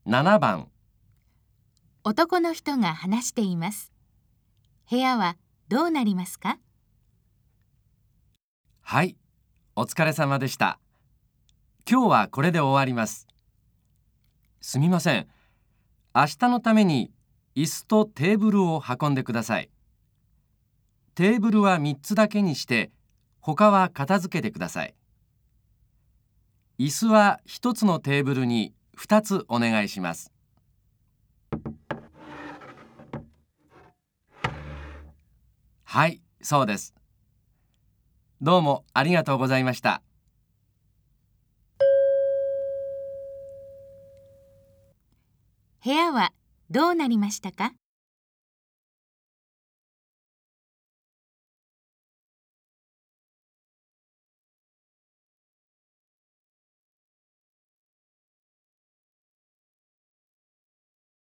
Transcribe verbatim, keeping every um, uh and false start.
ななばん。 男の人が話しています。部屋はどうなりますか？ はい、お疲れ様でした。今日はこれで終わります。すみません。明日のために椅子とテーブルを運んでください。テーブルはみっつだけにして、他は片付けてください。椅子はひとつのテーブルにふたつお願いします。はい、そうです。どうもありがとうございました。 部屋はどうなりましたか？